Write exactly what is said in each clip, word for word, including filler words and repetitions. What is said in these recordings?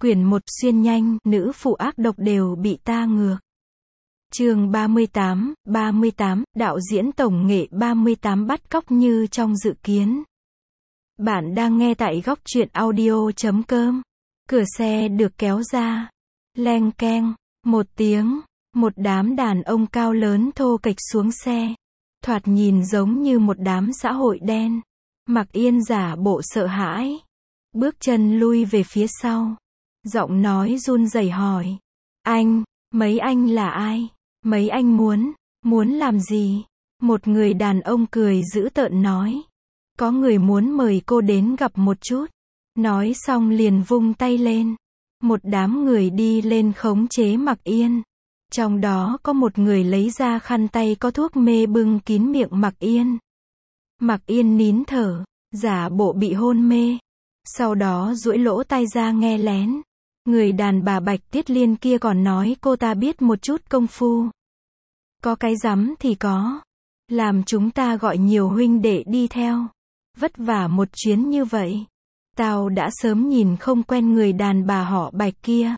Quyển một xuyên nhanh, nữ phụ ác độc đều bị ta ngược. Chương ba mươi tám, ba mươi tám, đạo diễn tổng nghệ ba mươi tám bắt cóc như trong dự kiến. Bạn đang nghe tại góc truyện audio chấm com. Cửa xe được kéo ra. Leng keng, một tiếng, một đám đàn ông cao lớn thô kệch xuống xe. Thoạt nhìn giống như một đám xã hội đen. Mặc Yên giả bộ sợ hãi. Bước chân lui về phía sau. Giọng nói run rẩy hỏi. Anh, mấy anh là ai? Mấy anh muốn, muốn làm gì? Một người đàn ông cười dữ tợn nói. Có người muốn mời cô đến gặp một chút. Nói xong liền vung tay lên. Một đám người đi lên khống chế Mặc Yên. Trong đó có một người lấy ra khăn tay có thuốc mê bưng kín miệng Mặc Yên. Mặc Yên nín thở, giả bộ bị hôn mê. Sau đó duỗi lỗ tai ra nghe lén. Người đàn bà Bạch Tiết Liên kia còn nói cô ta biết một chút công phu. Có cái rắm thì có. Làm chúng ta gọi nhiều huynh đệ đi theo. Vất vả một chuyến như vậy. Tao đã sớm nhìn không quen người đàn bà họ Bạch kia.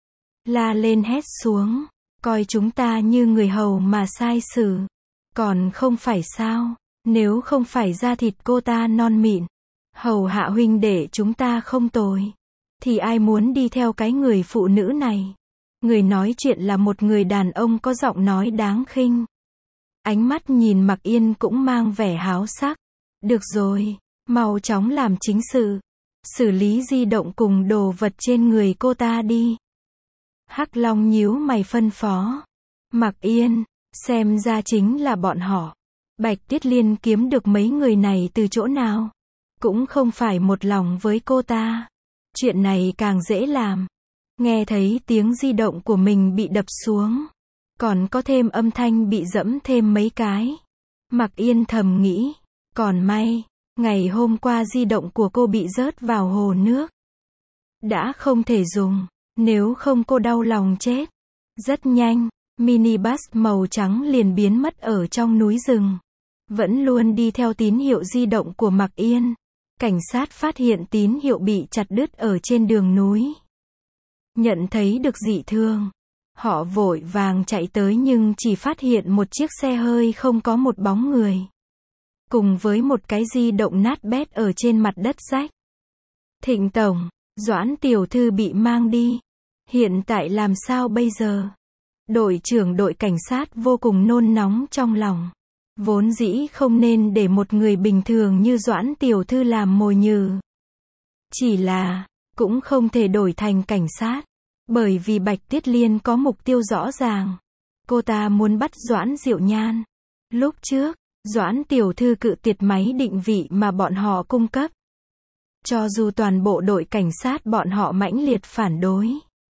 La lên hét xuống. Coi chúng ta như người hầu mà sai xử. Còn không phải sao. Nếu không phải da thịt cô ta non mịn. Hầu hạ huynh đệ chúng ta không tồi. Thì ai muốn đi theo cái người phụ nữ này? Người nói chuyện là một người đàn ông có giọng nói đáng khinh. Ánh mắt nhìn Mặc Yên cũng mang vẻ háo sắc. Được rồi, mau chóng làm chính sự. Xử lý di động cùng đồ vật trên người cô ta đi. Hắc Long nhíu mày phân phó. Mặc Yên, xem ra chính là bọn họ. Bạch Tiết Liên kiếm được mấy người này từ chỗ nào? Cũng không phải một lòng với cô ta. Chuyện này càng dễ làm. Nghe thấy tiếng di động của mình bị đập xuống. Còn có thêm âm thanh bị dẫm thêm mấy cái. Mặc Yên thầm nghĩ. Còn may, ngày hôm qua di động của cô bị rớt vào hồ nước. Đã không thể dùng. Nếu không cô đau lòng chết. Rất nhanh, minibus màu trắng liền biến mất ở trong núi rừng. Vẫn luôn đi theo tín hiệu di động của Mặc Yên. Cảnh sát phát hiện tín hiệu bị chặt đứt ở trên đường núi. Nhận thấy được dị thường. Họ vội vàng chạy tới nhưng chỉ phát hiện một chiếc xe hơi không có một bóng người. Cùng với một cái di động nát bét ở trên mặt đất rách. Thịnh tổng, Doãn tiểu thư bị mang đi. Hiện tại làm sao bây giờ? Đội trưởng đội cảnh sát vô cùng nôn nóng trong lòng. Vốn dĩ không nên để một người bình thường như Doãn tiểu thư làm mồi nhử. Chỉ là, cũng không thể đổi thành cảnh sát. Bởi vì Bạch Tiết Liên có mục tiêu rõ ràng. Cô ta muốn bắt Doãn Diệu Nhan. Lúc trước, Doãn tiểu thư cự tuyệt máy định vị mà bọn họ cung cấp. Cho dù toàn bộ đội cảnh sát bọn họ mãnh liệt phản đối.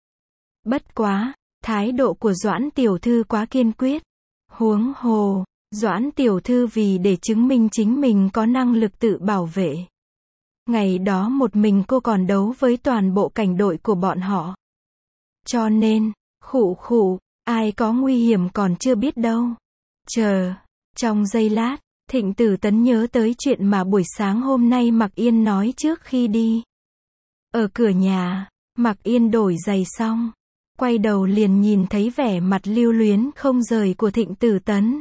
Bất quá, thái độ của Doãn tiểu thư quá kiên quyết. Huống hồ, Doãn tiểu thư vì để chứng minh chính mình có năng lực tự bảo vệ. Ngày đó một mình cô còn đấu với toàn bộ cảnh đội của bọn họ. Cho nên, khụ khụ, ai có nguy hiểm còn chưa biết đâu. Chờ, trong giây lát, Thịnh Tử Tấn nhớ tới chuyện mà buổi sáng hôm nay Mặc Yên nói trước khi đi. Ở cửa nhà, Mặc Yên đổi giày xong. Quay đầu liền nhìn thấy vẻ mặt lưu luyến không rời của Thịnh Tử Tấn.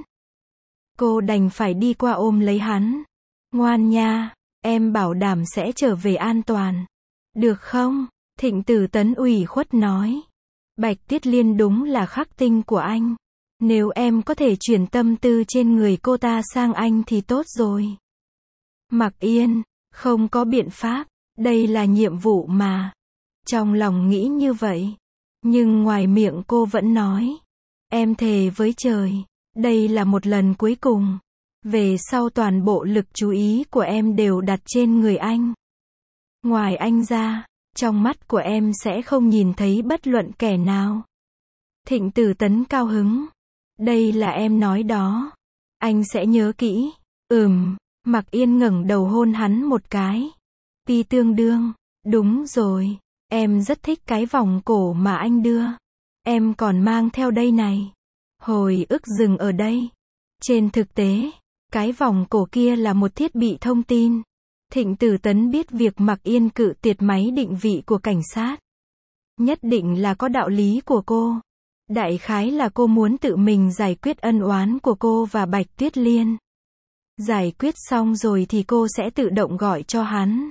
Cô đành phải đi qua ôm lấy hắn. Ngoan nha, em bảo đảm sẽ trở về an toàn. Được không? Thịnh Tử Tấn ủy khuất nói. Bạch Tiết Liên đúng là khắc tinh của anh. Nếu em có thể chuyển tâm tư trên người cô ta sang anh thì tốt rồi. Mặc Yên, không có biện pháp, đây là nhiệm vụ mà. Trong lòng nghĩ như vậy. Nhưng ngoài miệng cô vẫn nói. Em thề với trời. Đây là một lần cuối cùng. Về sau toàn bộ lực chú ý của em đều đặt trên người anh. Ngoài anh ra, trong mắt của em sẽ không nhìn thấy bất luận kẻ nào. Thịnh Tử Tấn cao hứng. Đây là em nói đó. Anh sẽ nhớ kỹ. Ừm, Mặc Yên ngẩng đầu hôn hắn một cái. Pi tương đương. Đúng rồi. Em rất thích cái vòng cổ mà anh đưa. Em còn mang theo đây này. Hồi ức dừng ở đây. Trên thực tế, cái vòng cổ kia là một thiết bị thông tin. Thịnh Tử Tấn biết việc Mặc Yên cự tuyệt máy định vị của cảnh sát. Nhất định là có đạo lý của cô. Đại khái là cô muốn tự mình giải quyết ân oán của cô và Bạch Tuyết Liên. Giải quyết xong rồi thì cô sẽ tự động gọi cho hắn.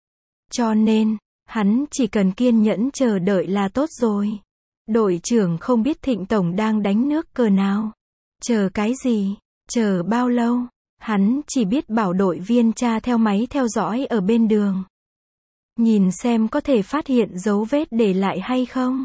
Cho nên, hắn chỉ cần kiên nhẫn chờ đợi là tốt rồi. Đội trưởng không biết Thịnh Tổng đang đánh nước cờ nào. Chờ cái gì? Chờ bao lâu? Hắn chỉ biết bảo đội viên tra theo máy theo dõi ở bên đường. Nhìn xem có thể phát hiện dấu vết để lại hay không.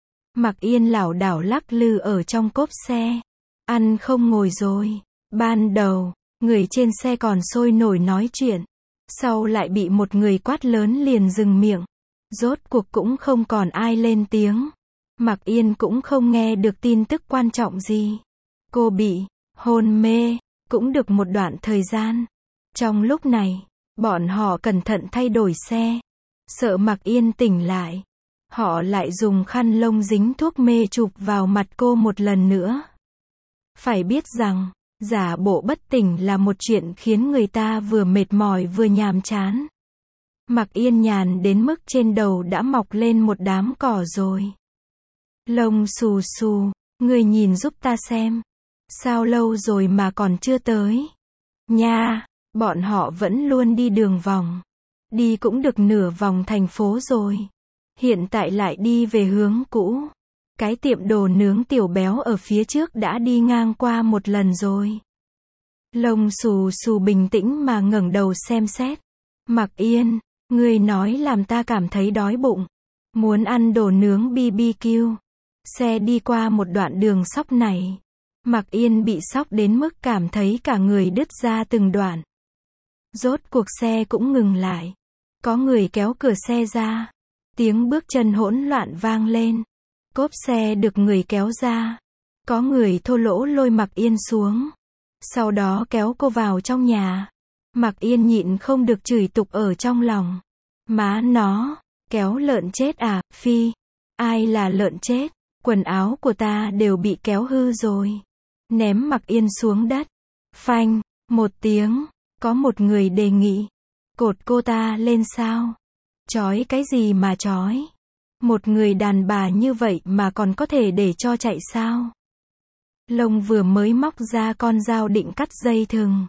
Mạc Yên lảo đảo lắc lư ở trong cốp xe. Ăn không ngồi rồi. Ban đầu, người trên xe còn sôi nổi nói chuyện. Sau lại bị một người quát lớn liền dừng miệng. Rốt cuộc cũng không còn ai lên tiếng. Mạc Yên cũng không nghe được tin tức quan trọng gì. Cô bị hôn mê, cũng được một đoạn thời gian. Trong lúc này, bọn họ cẩn thận thay đổi xe. Sợ Mạc Yên tỉnh lại. Họ lại dùng khăn lông dính thuốc mê chụp vào mặt cô một lần nữa. Phải biết rằng, giả bộ bất tỉnh là một chuyện khiến người ta vừa mệt mỏi vừa nhàm chán. Mạc Yên nhàn đến mức trên đầu đã mọc lên một đám cỏ rồi. Lông xù xù, người nhìn giúp ta xem. Sao lâu rồi mà còn chưa tới? Nha, bọn họ vẫn luôn đi đường vòng. Đi cũng được nửa vòng thành phố rồi. Hiện tại lại đi về hướng cũ. Cái tiệm đồ nướng Tiểu Béo ở phía trước đã đi ngang qua một lần rồi. Lông xù xù bình tĩnh mà ngẩng đầu xem xét. Mạc Yên, ngươi nói làm ta cảm thấy đói bụng. Muốn ăn đồ nướng bê bê quy. Xe đi qua một đoạn đường sóc này. Mạc Yên bị sóc đến mức cảm thấy cả người đứt ra từng đoạn. Rốt cuộc xe cũng ngừng lại. Có người kéo cửa xe ra. Tiếng bước chân hỗn loạn vang lên. Cốp xe được người kéo ra. Có người thô lỗ lôi Mạc Yên xuống. Sau đó kéo cô vào trong nhà. Mạc Yên nhịn không được chửi tục ở trong lòng. Má nó, kéo lợn chết à, phi. Ai là lợn chết? Quần áo của ta đều bị kéo hư rồi. Ném Mạc Yên xuống đất. Phanh, một tiếng. Có một người đề nghị. Cột cô ta lên sao? Chói cái gì mà chói? Một người đàn bà như vậy mà còn có thể để cho chạy sao? Lông vừa mới móc ra con dao định cắt dây thừng.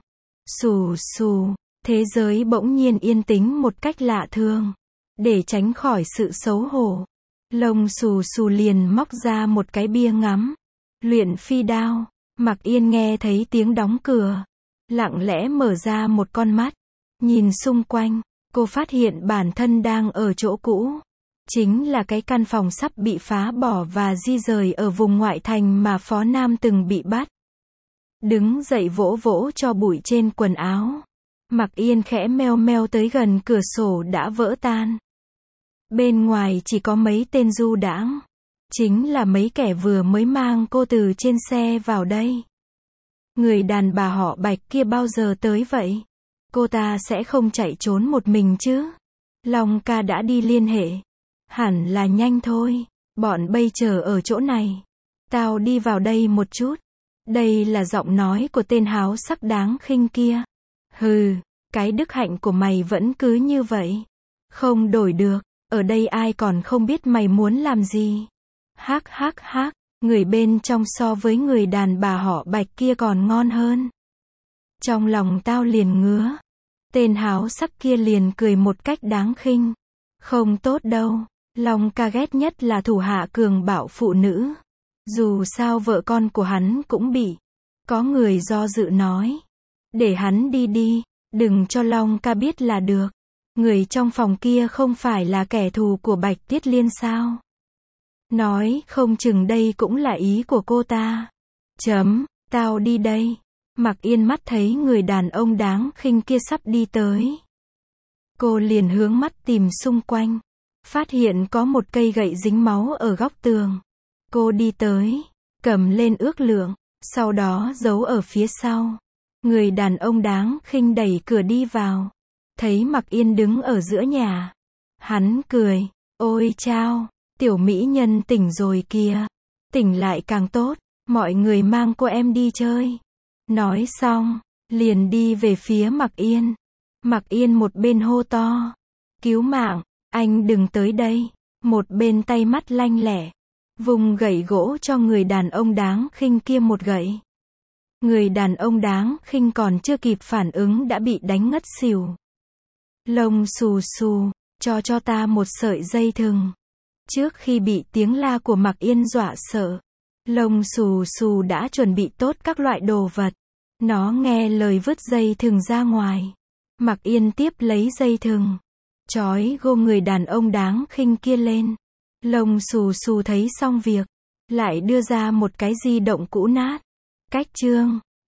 Xù xù, thế giới bỗng nhiên yên tĩnh một cách lạ thường. Để tránh khỏi sự xấu hổ. Lông xù xù liền móc ra một cái bia ngắm. Luyện phi đao. Mạc Yên nghe thấy tiếng đóng cửa. Lặng lẽ mở ra một con mắt. Nhìn xung quanh, cô phát hiện bản thân đang ở chỗ cũ. Chính là cái căn phòng sắp bị phá bỏ và di rời ở vùng ngoại thành mà Phó Nam từng bị bắt. Đứng dậy vỗ vỗ cho bụi trên quần áo. Mạc Yên khẽ meo meo tới gần cửa sổ đã vỡ tan. Bên ngoài chỉ có mấy tên du đãng. Chính là mấy kẻ vừa mới mang cô từ trên xe vào đây. Người đàn bà họ Bạch kia bao giờ tới vậy? Cô ta sẽ không chạy trốn một mình chứ? Long ca đã đi liên hệ. Hẳn là nhanh thôi. Bọn bây chờ ở chỗ này. Tao đi vào đây một chút. Đây là giọng nói của tên háo sắc đáng khinh kia. Hừ, cái đức hạnh của mày vẫn cứ như vậy. Không đổi được. Ở đây ai còn không biết mày muốn làm gì. Hắc hắc hắc. Người bên trong so với người đàn bà họ Bạch kia còn ngon hơn. Trong lòng tao liền ngứa. Tên háo sắc kia liền cười một cách đáng khinh. Không tốt đâu. Long ca ghét nhất là thủ hạ cường bạo phụ nữ. Dù sao vợ con của hắn cũng bị. Có người do dự nói. Để hắn đi đi. Đừng cho Long ca biết là được. Người trong phòng kia không phải là kẻ thù của Bạch Tuyết Liên sao? Nói không chừng đây cũng là ý của cô ta. Chấm, tao đi đây. Mạc Yên mắt thấy người đàn ông đáng khinh kia sắp đi tới. Cô liền hướng mắt tìm xung quanh. Phát hiện có một cây gậy dính máu ở góc tường. Cô đi tới, cầm lên ước lượng, sau đó giấu ở phía sau. Người đàn ông đáng khinh đẩy cửa đi vào. Thấy Mạc Yên đứng ở giữa nhà. Hắn cười, ôi chao, tiểu mỹ nhân tỉnh rồi kìa. Tỉnh lại càng tốt, mọi người mang cô em đi chơi. Nói xong, liền đi về phía Mạc Yên. Mạc Yên một bên hô to. Cứu mạng, anh đừng tới đây. Một bên tay mắt lanh lẹ, vùng gậy gỗ cho người đàn ông đáng khinh kia một gậy. Người đàn ông đáng khinh còn chưa kịp phản ứng đã bị đánh ngất xỉu. Lông xù xù, cho cho ta một sợi dây thừng. Trước khi bị tiếng la của Mạc Yên dọa sợ, Lông xù xù đã chuẩn bị tốt các loại đồ vật. Nó nghe lời vứt dây thừng ra ngoài. Mạc Yên tiếp lấy dây thừng, trói gô người đàn ông đáng khinh kia lên. Lông xù xù thấy xong việc, lại đưa ra một cái di động cũ nát. Cách chương